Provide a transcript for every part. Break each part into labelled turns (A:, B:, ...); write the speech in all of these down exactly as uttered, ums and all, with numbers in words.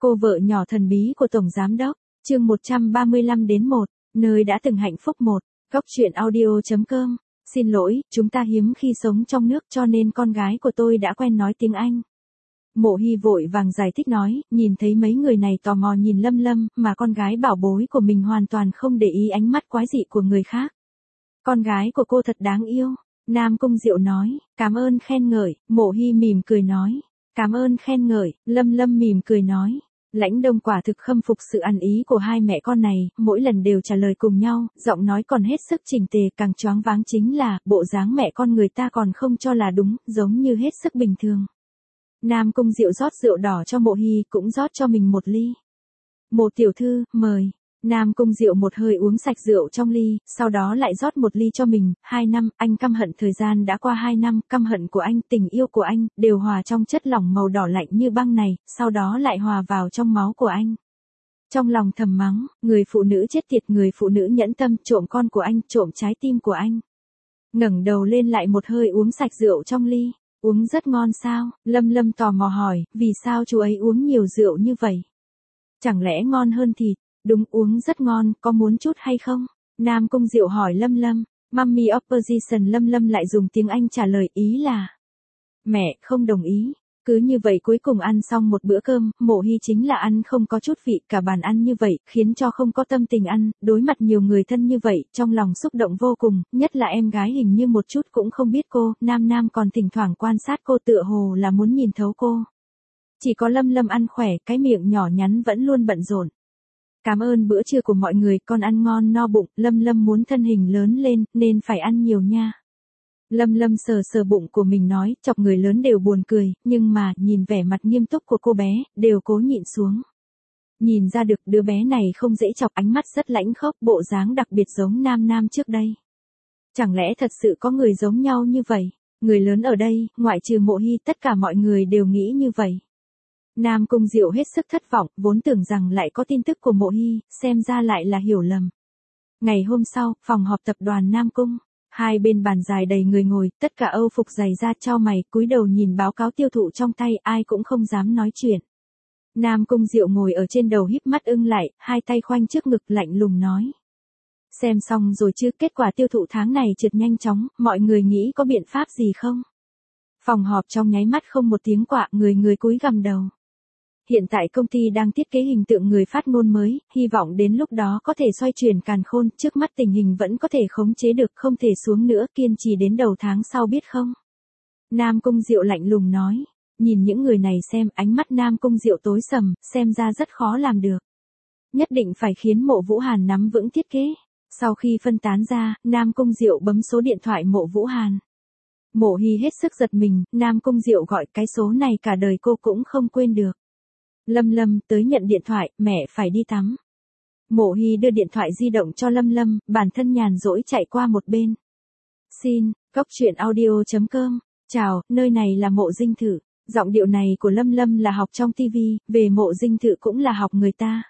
A: Cô vợ nhỏ thần bí của Tổng Giám Đốc, chương một trăm ba mươi lăm đến một, nơi đã từng hạnh phúc một, góc truyện audio chấm com. Xin lỗi, chúng ta hiếm khi sống trong nước cho nên con gái của tôi đã quen nói tiếng Anh. Mộ Hy vội vàng giải thích nói, nhìn thấy mấy người này tò mò nhìn Lâm Lâm, mà con gái bảo bối của mình hoàn toàn không để ý ánh mắt quái dị của người khác. Con gái của cô thật đáng yêu, Nam Cung Diệu nói, cảm ơn khen ngợi, Mộ Hy mỉm cười nói, cảm ơn khen ngợi, Lâm Lâm mỉm cười nói. Lãnh Đông quả thực khâm phục sự ăn ý của hai mẹ con này, mỗi lần đều trả lời cùng nhau, giọng nói còn hết sức chỉnh tề, càng choáng váng chính là, bộ dáng mẹ con người ta còn không cho là đúng, giống như hết sức bình thường. Nam Cung Diệu rót rượu đỏ cho Mộ Hy, cũng rót cho mình một ly. Mộ tiểu thư, mời. Nam Cung Diệu một hơi uống sạch rượu trong ly, sau đó lại rót một ly cho mình. Hai năm, anh căm hận thời gian đã qua hai năm, căm hận của anh, tình yêu của anh, đều hòa trong chất lỏng màu đỏ lạnh như băng này, sau đó lại hòa vào trong máu của anh. Trong lòng thầm mắng, người phụ nữ chết tiệt, người phụ nữ nhẫn tâm, trộm con của anh, trộm trái tim của anh. Ngẩng đầu lên lại một hơi uống sạch rượu trong ly. Uống rất ngon sao? Lâm Lâm tò mò hỏi, vì sao chú ấy uống nhiều rượu như vậy? Chẳng lẽ ngon hơn thịt? Đúng, uống rất ngon, có muốn chút hay không? Nam Cung Diệu hỏi Lâm Lâm. Mummy opposition. Lâm Lâm lại dùng tiếng Anh trả lời, ý là mẹ không đồng ý. Cứ như vậy cuối cùng ăn xong một bữa cơm, Mộ Hy chính là ăn không có chút vị, cả bàn ăn như vậy, khiến cho không có tâm tình ăn, đối mặt nhiều người thân như vậy, trong lòng xúc động vô cùng, nhất là em gái hình như một chút cũng không biết cô, Nam Nam còn thỉnh thoảng quan sát cô tựa hồ là muốn nhìn thấu cô. Chỉ có Lâm Lâm ăn khỏe, cái miệng nhỏ nhắn vẫn luôn bận rộn. Cảm ơn bữa trưa của mọi người, con ăn ngon no bụng, Lâm Lâm muốn thân hình lớn lên, nên phải ăn nhiều nha. Lâm Lâm sờ sờ bụng của mình nói, chọc người lớn đều buồn cười, nhưng mà, nhìn vẻ mặt nghiêm túc của cô bé, đều cố nhịn xuống. Nhìn ra được đứa bé này không dễ chọc, ánh mắt rất lãnh khốc, bộ dáng đặc biệt giống Nam Nam trước đây. Chẳng lẽ thật sự có người giống nhau như vậy? Người lớn ở đây, ngoại trừ Mộ Hy, tất cả mọi người đều nghĩ như vậy. Nam Cung Diệu hết sức thất vọng, vốn tưởng rằng lại có tin tức của Mộ Hy, xem ra lại là hiểu lầm. Ngày hôm sau, phòng họp tập đoàn Nam Cung. Hai bên bàn dài đầy người ngồi, tất cả Âu phục dày da chau mày, cúi đầu nhìn báo cáo tiêu thụ trong tay, ai cũng không dám nói chuyện. Nam Cung Diệu ngồi ở trên đầu híp mắt ưng lại, hai tay khoanh trước ngực lạnh lùng nói. Xem xong rồi chứ, kết quả tiêu thụ tháng này trượt nhanh chóng, mọi người nghĩ có biện pháp gì không? Phòng họp trong nháy mắt không một tiếng quạ, người người cúi gằm đầu. Hiện tại công ty đang thiết kế hình tượng người phát ngôn mới, hy vọng đến lúc đó có thể xoay chuyển càn khôn, trước mắt tình hình vẫn có thể khống chế được, không thể xuống nữa, kiên trì đến đầu tháng sau biết không? Nam Cung Diệu lạnh lùng nói, nhìn những người này xem, ánh mắt Nam Cung Diệu tối sầm, xem ra rất khó làm được. Nhất định phải khiến Mộ Vũ Hàn nắm vững thiết kế. Sau khi phân tán ra, Nam Cung Diệu bấm số điện thoại Mộ Vũ Hàn. Mộ Hy hết sức giật mình, Nam Cung Diệu gọi cái số này cả đời cô cũng không quên được. Lâm Lâm tới nhận điện thoại, mẹ phải đi tắm. Mộ Hy đưa điện thoại di động cho Lâm Lâm, bản thân nhàn rỗi chạy qua một bên. Xin, góc truyện audio chấm com. Chào, nơi này là Mộ Dinh Thự. Giọng điệu này của Lâm Lâm là học trong tivi, về Mộ Dinh Thự cũng là học người ta.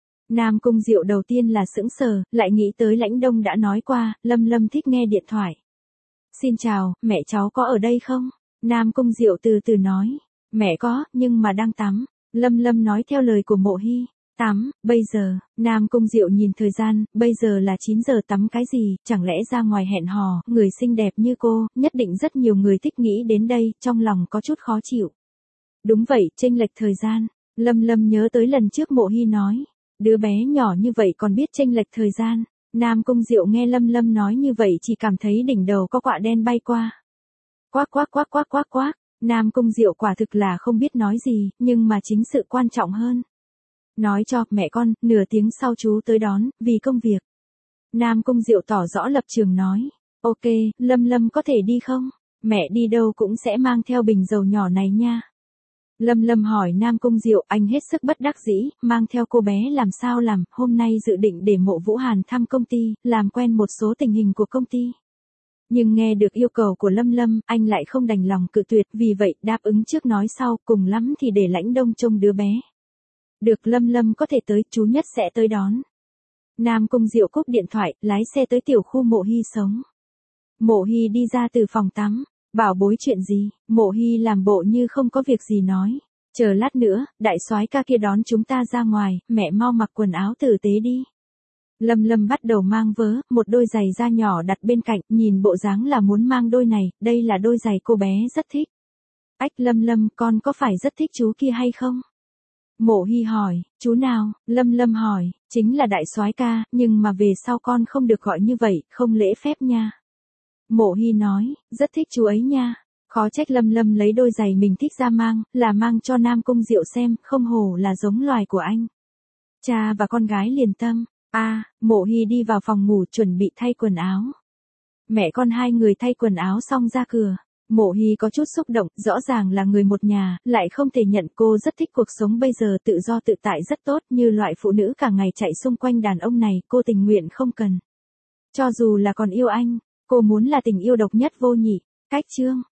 A: Nam Cung Diệu đầu tiên là sững sờ, lại nghĩ tới Lãnh Đông đã nói qua, Lâm Lâm thích nghe điện thoại. Xin chào, mẹ cháu có ở đây không? Nam Cung Diệu từ từ nói. Mẹ có, nhưng mà đang tắm. Lâm Lâm nói theo lời của Mộ Hy. Tắm, bây giờ, Nam Cung Diệu nhìn thời gian, bây giờ là chín giờ, tắm cái gì, chẳng lẽ ra ngoài hẹn hò, người xinh đẹp như cô, nhất định rất nhiều người thích nghĩ đến đây, trong lòng có chút khó chịu. Đúng vậy, chênh lệch thời gian. Lâm Lâm nhớ tới lần trước Mộ Hy nói, đứa bé nhỏ như vậy còn biết chênh lệch thời gian. Nam Cung Diệu nghe Lâm Lâm nói như vậy chỉ cảm thấy đỉnh đầu có quạ đen bay qua. Quác quác quác quác quác quác. Nam Cung Diệu quả thực là không biết nói gì, nhưng mà chính sự quan trọng hơn. Nói cho, mẹ con, nửa tiếng sau chú tới đón, vì công việc. Nam Cung Diệu tỏ rõ lập trường nói. Ok, Lâm Lâm có thể đi không? Mẹ đi đâu cũng sẽ mang theo bình dầu nhỏ này nha. Lâm Lâm hỏi Nam Cung Diệu, anh hết sức bất đắc dĩ, mang theo cô bé làm sao làm, hôm nay dự định để Mộ Vũ Hàn thăm công ty, làm quen một số tình hình của công ty. Nhưng nghe được yêu cầu của Lâm Lâm, anh lại không đành lòng cự tuyệt, vì vậy đáp ứng trước nói sau, cùng lắm thì để Lãnh Đông trông đứa bé. Được, Lâm Lâm có thể tới, chú nhất sẽ tới đón. Nam Cung Diệu cúp điện thoại, lái xe tới tiểu khu Mộ Hy sống. Mộ Hy đi ra từ phòng tắm, bảo bối chuyện gì, Mộ Hy làm bộ như không có việc gì nói. Chờ lát nữa, đại soái ca kia đón chúng ta ra ngoài, mẹ mau mặc quần áo tử tế đi. Lâm Lâm bắt đầu mang vớ, một đôi giày da nhỏ đặt bên cạnh, nhìn bộ dáng là muốn mang đôi này, đây là đôi giày cô bé rất thích. Ách Lâm Lâm, con có phải rất thích chú kia hay không? Mộ Hy hỏi, chú nào? Lâm Lâm hỏi, chính là đại soái ca, nhưng mà về sau con không được gọi như vậy, không lễ phép nha. Mộ Hy nói, rất thích chú ấy nha. Khó trách Lâm Lâm lấy đôi giày mình thích ra mang, là mang cho Nam Cung Diệu xem, không hổ là giống loài của anh. Cha và con gái liền tâm. A, à, Mộ Hy đi vào phòng ngủ chuẩn bị thay quần áo. Mẹ con hai người thay quần áo xong ra cửa. Mộ Hy có chút xúc động, rõ ràng là người một nhà, lại không thể nhận cô rất thích cuộc sống bây giờ tự do tự tại rất tốt, như loại phụ nữ cả ngày chạy xung quanh đàn ông này, cô tình nguyện không cần. Cho dù là còn yêu anh, cô muốn là tình yêu độc nhất vô nhị. Cách chương